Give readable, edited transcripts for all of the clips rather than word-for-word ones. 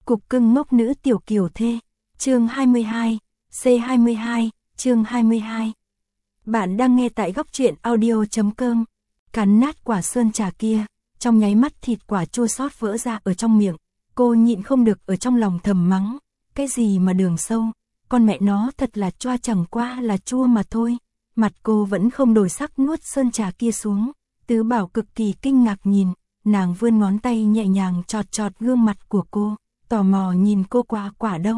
Cục cưng ngốc nữ tiểu kiều thê. Chương 22, C22, chương 22. Bạn đang nghe tại góc truyện audio.com. Cắn nát quả sơn trà kia, trong nháy mắt thịt quả chua xót vỡ ra ở trong miệng. Cô nhịn không được ở trong lòng thầm mắng, cái gì mà đường sâu, con mẹ nó thật là choa, chẳng qua là chua mà thôi. Mặt cô vẫn không đổi sắc nuốt sơn trà kia xuống. Tứ Bảo cực kỳ kinh ngạc nhìn, nàng vươn ngón tay nhẹ nhàng chọt chọt gương mặt của cô, tò mò nhìn cô quả đâu.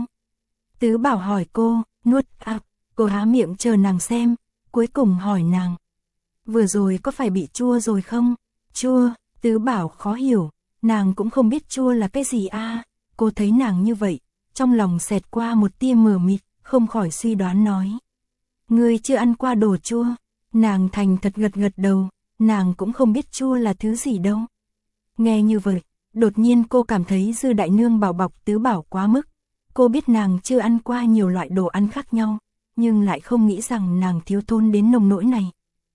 Tứ Bảo hỏi cô, nuốt à? Cô há miệng chờ nàng xem, cuối cùng hỏi nàng, vừa rồi có phải bị chua rồi không? Chua, Tứ Bảo khó hiểu, nàng cũng không biết chua là cái gì à? Cô thấy nàng như vậy, trong lòng xẹt qua một tia mờ mịt, không khỏi suy đoán nói, ngươi chưa ăn qua đồ chua? Nàng thành thật gật đầu, nàng cũng không biết chua là thứ gì đâu. Nghe như vậy, đột nhiên cô cảm thấy Dư đại nương bảo bọc Tứ Bảo quá mức. Cô biết nàng chưa ăn qua nhiều loại đồ ăn khác nhau, nhưng lại không nghĩ rằng nàng thiếu thốn đến nông nỗi này.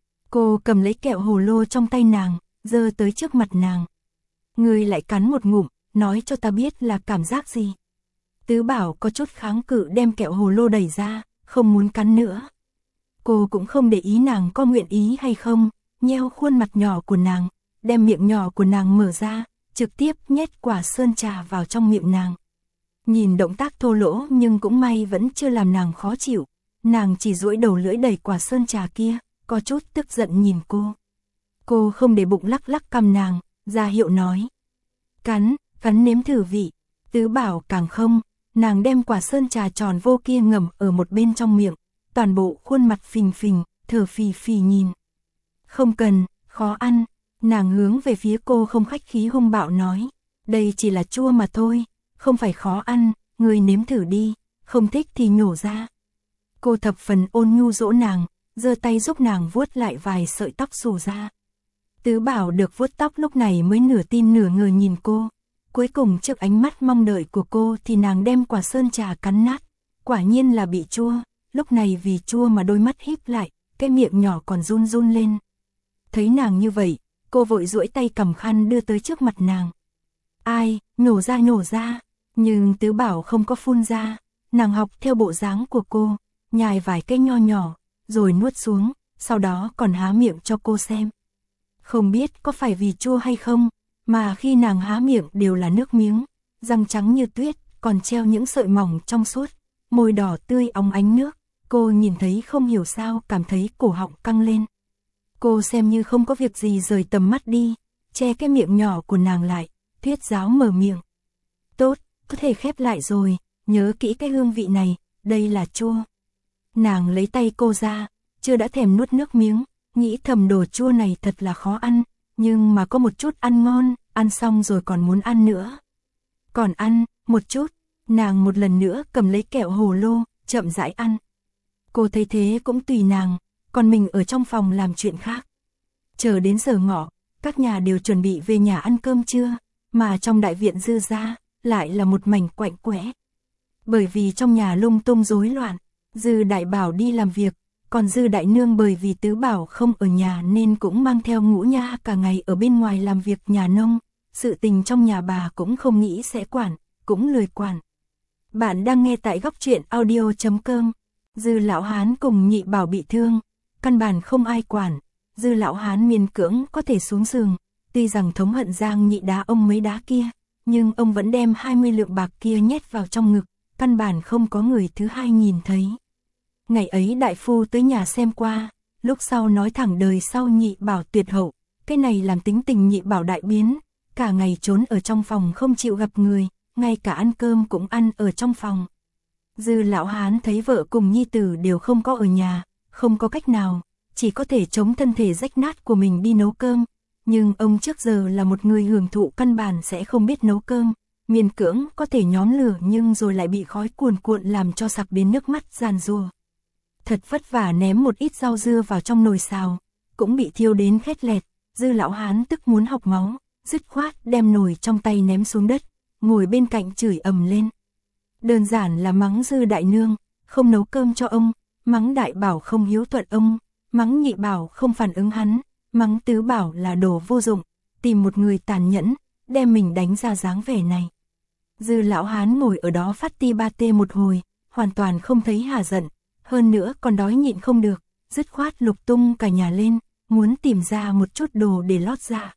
Cô cầm lấy kẹo hồ lô trong tay nàng, giơ tới trước mặt nàng. Ngươi lại cắn một ngụm, nói cho ta biết là cảm giác gì. Tứ Bảo có chút kháng cự đem kẹo hồ lô đẩy ra, không muốn cắn nữa. Cô cũng không để ý nàng có nguyện ý hay không, nheo khuôn mặt nhỏ của nàng, đem miệng nhỏ của nàng mở ra, trực tiếp nhét quả sơn trà vào trong miệng nàng. Nhìn động tác thô lỗ nhưng cũng may vẫn chưa làm nàng khó chịu, nàng chỉ duỗi đầu lưỡi đẩy quả sơn trà kia, có chút tức giận nhìn cô. Cô không để bụng lắc lắc cằm nàng, ra hiệu nói, cắn nếm thử vị. Tứ Bảo càng không, nàng đem quả sơn trà tròn vô kia ngậm ở một bên trong miệng, toàn bộ khuôn mặt phình phình, thở phì phì nhìn. Không cần, khó ăn. Nàng hướng về phía cô không khách khí hung bạo nói, đây chỉ là chua mà thôi, không phải khó ăn, ngươi nếm thử đi, không thích thì nhổ ra. Cô thập phần ôn nhu dỗ nàng, giơ tay giúp nàng vuốt lại vài sợi tóc xù ra. Tứ Bảo được vuốt tóc lúc này mới nửa tin nửa ngờ nhìn cô. Cuối cùng trước ánh mắt mong đợi của cô thì nàng đem quả sơn trà cắn nát, quả nhiên là bị chua. Lúc này vì chua mà đôi mắt híp lại, cái miệng nhỏ còn run run lên. Thấy nàng như vậy, cô vội duỗi tay cầm khăn đưa tới trước mặt nàng. Ai, nhổ ra, nhưng Tứ Bảo không có phun ra, nàng học theo bộ dáng của cô, nhai vài cái nho nhỏ, rồi nuốt xuống, sau đó còn há miệng cho cô xem. Không biết có phải vì chua hay không, mà khi nàng há miệng đều là nước miếng, răng trắng như tuyết, còn treo những sợi mỏng trong suốt, môi đỏ tươi óng ánh nước. Cô nhìn thấy không hiểu sao cảm thấy cổ họng căng lên. Cô xem như không có việc gì rời tầm mắt đi, che cái miệng nhỏ của nàng lại, thuyết giáo mở miệng. Tốt, có thể khép lại rồi, nhớ kỹ cái hương vị này, đây là chua. Nàng lấy tay cô ra, chưa đã thèm nuốt nước miếng, nghĩ thầm đồ chua này thật là khó ăn, nhưng mà có một chút ăn ngon, ăn xong rồi còn muốn ăn nữa. Còn ăn, một chút, nàng một lần nữa cầm lấy kẹo hồ lô, chậm rãi ăn. Cô thấy thế cũng tùy nàng, còn mình ở trong phòng làm chuyện khác. Chờ đến giờ ngọ, các nhà đều chuẩn bị về nhà ăn cơm trưa, mà trong đại viện Dư gia lại là một mảnh quạnh quẽ. Bởi vì trong nhà lung tung rối loạn, Dư đại bảo đi làm việc, còn Dư đại nương bởi vì Tứ Bảo không ở nhà nên cũng mang theo Ngũ Nha cả ngày ở bên ngoài làm việc nhà nông, sự tình trong nhà bà cũng không nghĩ sẽ quản, cũng lười quản. Bạn đang nghe tại góc truyện audio.com. Dư lão hán cùng Nhị Bảo bị thương, căn bản không ai quản. Dư lão hán miễn cưỡng có thể xuống giường, tuy rằng thống hận Giang Nhị đá ông mấy đá kia, nhưng ông vẫn đem 20 lượng bạc kia nhét vào trong ngực, căn bản không có người thứ hai nhìn thấy. Ngày ấy đại phu tới nhà xem qua, lúc sau nói thẳng đời sau Nhị Bảo tuyệt hậu, cái này làm tính tình Nhị Bảo đại biến, cả ngày trốn ở trong phòng không chịu gặp người, ngay cả ăn cơm cũng ăn ở trong phòng. Dư lão hán thấy vợ cùng nhi tử đều không có ở nhà, không có cách nào, chỉ có thể chống thân thể rách nát của mình đi nấu cơm, nhưng ông trước giờ là một người hưởng thụ căn bản sẽ không biết nấu cơm, miễn cưỡng có thể nhóm lửa nhưng rồi lại bị khói cuồn cuộn làm cho sặc đến nước mắt giàn giụa. Thật vất vả ném một ít rau dưa vào trong nồi xào, cũng bị thiêu đến khét lẹt. Dư lão hán tức muốn học máu, dứt khoát đem nồi trong tay ném xuống đất, ngồi bên cạnh chửi ầm lên. Đơn giản là mắng Dư đại nương, không nấu cơm cho ông, mắng Đại Bảo không hiếu thuận ông, mắng Nhị Bảo không phản ứng hắn, mắng Tứ Bảo là đồ vô dụng, tìm một người tàn nhẫn, đem mình đánh ra dáng vẻ này. Dư lão hán ngồi ở đó phát ti ba tê một hồi, hoàn toàn không thấy hả giận, hơn nữa còn đói nhịn không được, dứt khoát lục tung cả nhà lên, muốn tìm ra một chút đồ để lót dạ.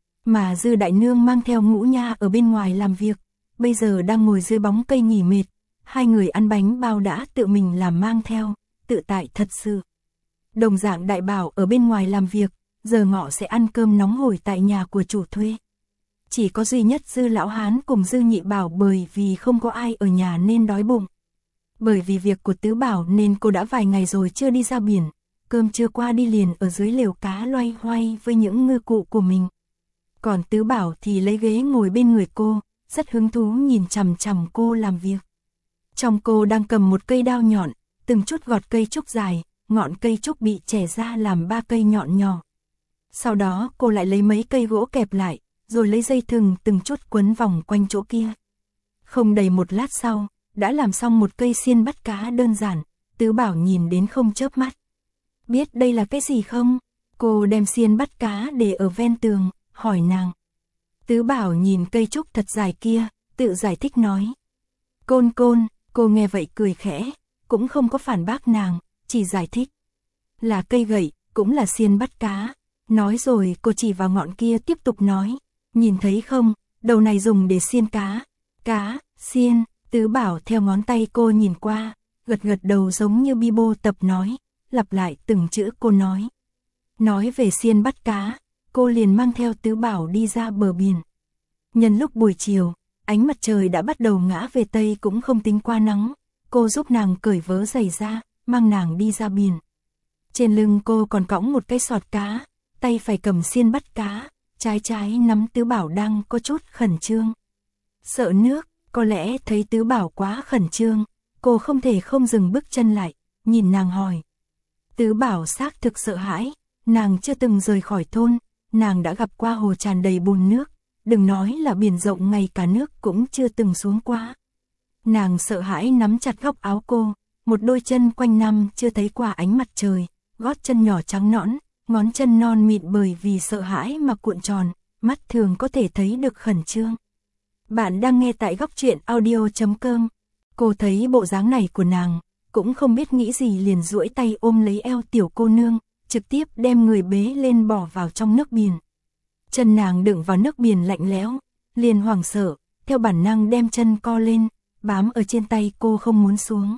Mà Dư đại nương mang theo Ngũ Nha ở bên ngoài làm việc, bây giờ đang ngồi dưới bóng cây nghỉ mệt, hai người ăn bánh bao đã tự mình làm mang theo, tự tại thật sự. Đồng dạng Đại Bảo ở bên ngoài làm việc, giờ ngọ sẽ ăn cơm nóng hổi tại nhà của chủ thuê. Chỉ có duy nhất Dư lão hán cùng Dư Nhị Bảo bởi vì không có ai ở nhà nên đói bụng. Bởi vì việc của Tứ Bảo nên cô đã vài ngày rồi chưa đi ra biển, cơm trưa qua đi liền ở dưới lều cá loay hoay với những ngư cụ của mình. Còn Tứ Bảo thì lấy ghế ngồi bên người cô, rất hứng thú nhìn chằm chằm cô làm việc. Trong cô đang cầm một cây đao nhọn, từng chút gọt cây trúc dài, ngọn cây trúc bị chẻ ra làm 3 cây nhọn nhỏ. Sau đó cô lại lấy mấy cây gỗ kẹp lại, rồi lấy dây thừng từng chút quấn vòng quanh chỗ kia. Không đầy một lát sau, đã làm xong một cây xiên bắt cá đơn giản, Tứ Bảo nhìn đến không chớp mắt. Biết đây là cái gì không? Cô đem xiên bắt cá để ở ven tường, hỏi nàng. Tứ Bảo nhìn cây trúc thật dài kia, tự giải thích nói. Côn côn, cô nghe vậy cười khẽ, cũng không có phản bác nàng, chỉ giải thích. Là cây gậy, cũng là xiên bắt cá. Nói rồi cô chỉ vào ngọn kia tiếp tục nói. Nhìn thấy không, đầu này dùng để xiên cá. Cá, xiên, Tứ Bảo theo ngón tay cô nhìn qua, gật gật đầu giống như Bibo tập nói, lặp lại từng chữ cô nói. Nói về xiên bắt cá, cô liền mang theo Tứ Bảo đi ra bờ biển. Nhân lúc buổi chiều, ánh mặt trời đã bắt đầu ngã về tây cũng không tính qua nắng, cô giúp nàng cởi vớ giày ra, mang nàng đi ra biển. Trên lưng cô còn cõng một cái sọt cá, tay phải cầm xiên bắt cá, trái nắm Tứ Bảo đang có chút khẩn trương. Sợ nước, có lẽ thấy Tứ Bảo quá khẩn trương, cô không thể không dừng bước chân lại, nhìn nàng hỏi. Tứ Bảo xác thực sợ hãi, nàng chưa từng rời khỏi thôn, nàng đã gặp qua hồ tràn đầy bùn nước, đừng nói là biển rộng ngay cả nước cũng chưa từng xuống qua. Nàng sợ hãi nắm chặt góc áo cô, một đôi chân quanh năm chưa thấy qua ánh mặt trời, gót chân nhỏ trắng nõn, ngón chân non mịn bởi vì sợ hãi mà cuộn tròn, mắt thường có thể thấy được khẩn trương. Bạn đang nghe tại góc truyện audio.com. Cô thấy bộ dáng này của nàng, cũng không biết nghĩ gì liền duỗi tay ôm lấy eo tiểu cô nương, trực tiếp đem người bế lên bỏ vào trong nước biển. Chân nàng đựng vào nước biển lạnh lẽo, liền hoảng sợ, theo bản năng đem chân co lên, bám ở trên tay cô không muốn xuống.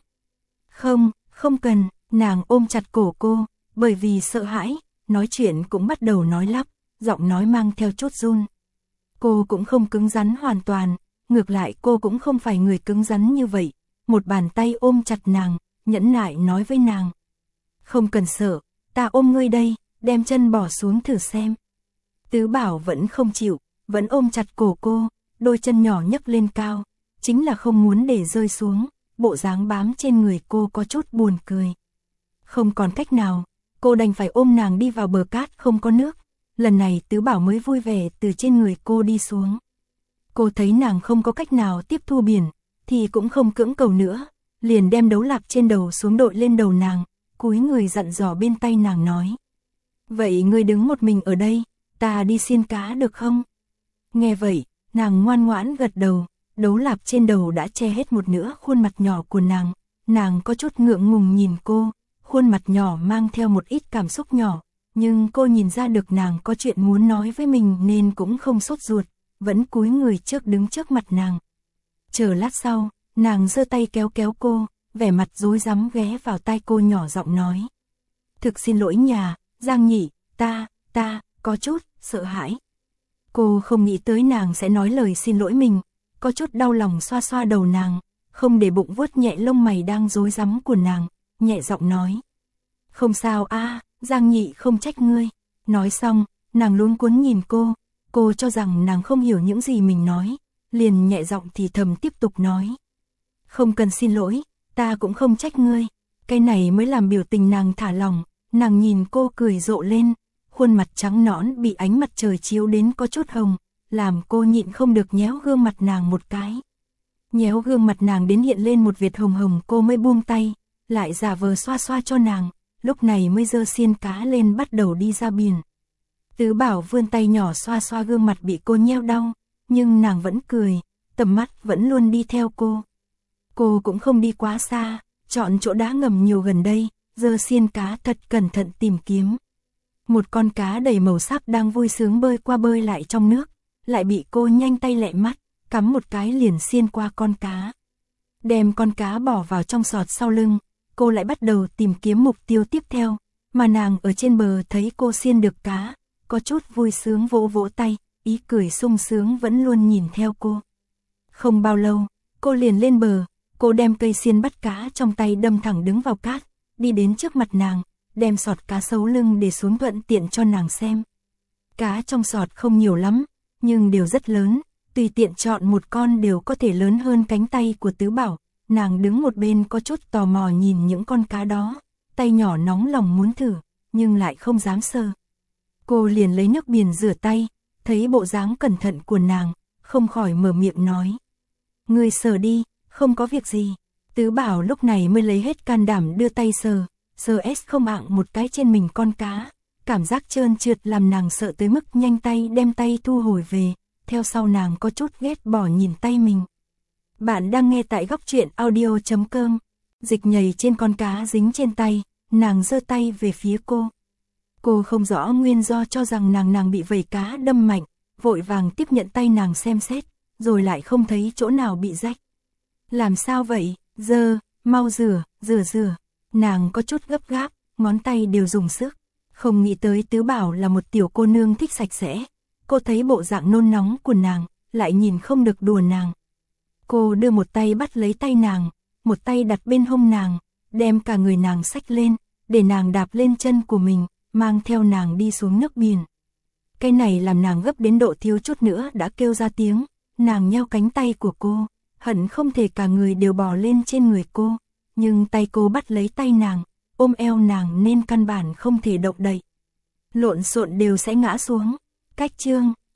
Không cần, nàng ôm chặt cổ cô, bởi vì sợ hãi, nói chuyện cũng bắt đầu nói lắp, giọng nói mang theo chút run. Cô cũng không cứng rắn hoàn toàn, ngược lại cô cũng không phải người cứng rắn như vậy, một bàn tay ôm chặt nàng, nhẫn nại nói với nàng. Không cần sợ, ta ôm ngươi đây, đem chân bỏ xuống thử xem. Tứ Bảo vẫn không chịu, vẫn ôm chặt cổ cô, đôi chân nhỏ nhấc lên cao, chính là không muốn để rơi xuống, bộ dáng bám trên người cô có chút buồn cười. Không còn cách nào, cô đành phải ôm nàng đi vào bờ cát không có nước, lần này Tứ Bảo mới vui vẻ từ trên người cô đi xuống. Cô thấy nàng không có cách nào tiếp thu biển, thì cũng không cưỡng cầu nữa, liền đem đấu lạp trên đầu xuống đội lên đầu nàng, cúi người dặn dò bên tay nàng nói. Vậy ngươi đứng một mình ở đây, ta đi xiên cá được không? Nghe vậy, nàng ngoan ngoãn gật đầu, đấu lạp trên đầu đã che hết một nửa khuôn mặt nhỏ của nàng có chút ngượng ngùng nhìn cô, khuôn mặt nhỏ mang theo một ít cảm xúc nhỏ, nhưng cô nhìn ra được nàng có chuyện muốn nói với mình nên cũng không sốt ruột, vẫn cúi người trước đứng trước mặt nàng. Chờ lát sau, nàng giơ tay kéo cô, vẻ mặt rối rắm ghé vào tai cô nhỏ giọng nói. Thực xin lỗi nhà, Giang nhỉ, ta có chút sợ hãi. Cô không nghĩ tới nàng sẽ nói lời xin lỗi mình, có chút đau lòng xoa xoa đầu nàng, không để bụng vuốt nhẹ lông mày đang rối rắm của nàng, nhẹ giọng nói. Không sao a, Giang nhị không trách ngươi. Nói xong, nàng luống cuống nhìn cô cho rằng nàng không hiểu những gì mình nói, liền nhẹ giọng thì thầm tiếp tục nói. Không cần xin lỗi, ta cũng không trách ngươi. Cái này mới làm biểu tình nàng thả lỏng, nàng nhìn cô cười rộ lên, khuôn mặt trắng nõn bị ánh mặt trời chiếu đến có chút hồng, làm cô nhịn không được nhéo gương mặt nàng một cái. Nhéo gương mặt nàng đến hiện lên một vệt hồng hồng cô mới buông tay, lại giả vờ xoa xoa cho nàng, lúc này mới giơ xiên cá lên bắt đầu đi ra biển. Tứ Bảo vươn tay nhỏ xoa xoa gương mặt bị cô nheo đau, nhưng nàng vẫn cười, tầm mắt vẫn luôn đi theo cô. Cô cũng không đi quá xa, chọn chỗ đá ngầm nhiều gần đây, giơ xiên cá thật cẩn thận tìm kiếm. Một con cá đầy màu sắc đang vui sướng bơi qua bơi lại trong nước, lại bị cô nhanh tay lẹ mắt, cắm một cái liền xiên qua con cá. Đem con cá bỏ vào trong sọt sau lưng, cô lại bắt đầu tìm kiếm mục tiêu tiếp theo, mà nàng ở trên bờ thấy cô xiên được cá, có chút vui sướng vỗ vỗ tay, ý cười sung sướng vẫn luôn nhìn theo cô. Không bao lâu, cô liền lên bờ, cô đem cây xiên bắt cá trong tay đâm thẳng đứng vào cát, đi đến trước mặt nàng, đem sọt cá xấu lưng để xuống thuận tiện cho nàng xem. Cá trong sọt không nhiều lắm, nhưng đều rất lớn, tùy tiện chọn một con đều có thể lớn hơn cánh tay của Tứ Bảo. Nàng đứng một bên có chút tò mò nhìn những con cá đó, tay nhỏ nóng lòng muốn thử, nhưng lại không dám sờ. Cô liền lấy nước biển rửa tay, thấy bộ dáng cẩn thận của nàng, không khỏi mở miệng nói. Ngươi sờ đi, không có việc gì. Tứ Bảo lúc này mới lấy hết can đảm đưa tay sờ không ạng một cái trên mình con cá. Cảm giác trơn trượt làm nàng sợ tới mức nhanh tay đem tay thu hồi về, theo sau nàng có chút ghét bỏ nhìn tay mình. Bạn đang nghe tại góc truyện audio.com. Dịch nhầy trên con cá dính trên tay, nàng giơ tay về phía cô. Cô không rõ nguyên do cho rằng nàng bị vẩy cá đâm mạnh, vội vàng tiếp nhận tay nàng xem xét, rồi lại không thấy chỗ nào bị rách. Làm sao vậy, mau rửa. Nàng có chút gấp gáp, ngón tay đều dùng sức. Không nghĩ tới Tứ Bảo là một tiểu cô nương thích sạch sẽ. Cô thấy bộ dạng nôn nóng của nàng, lại nhìn không được đùa nàng. Cô đưa một tay bắt lấy tay nàng, một tay đặt bên hông nàng, đem cả người nàng xách lên, để nàng đạp lên chân của mình, mang theo nàng đi xuống nước biển. Cái này làm nàng gấp đến độ thiếu chút nữa đã kêu ra tiếng, nàng nheo cánh tay của cô, hận không thể cả người đều bò lên trên người cô, nhưng tay cô bắt lấy tay nàng, ôm eo nàng nên căn bản không thể động đậy. Lộn xộn đều sẽ ngã xuống. Cách chương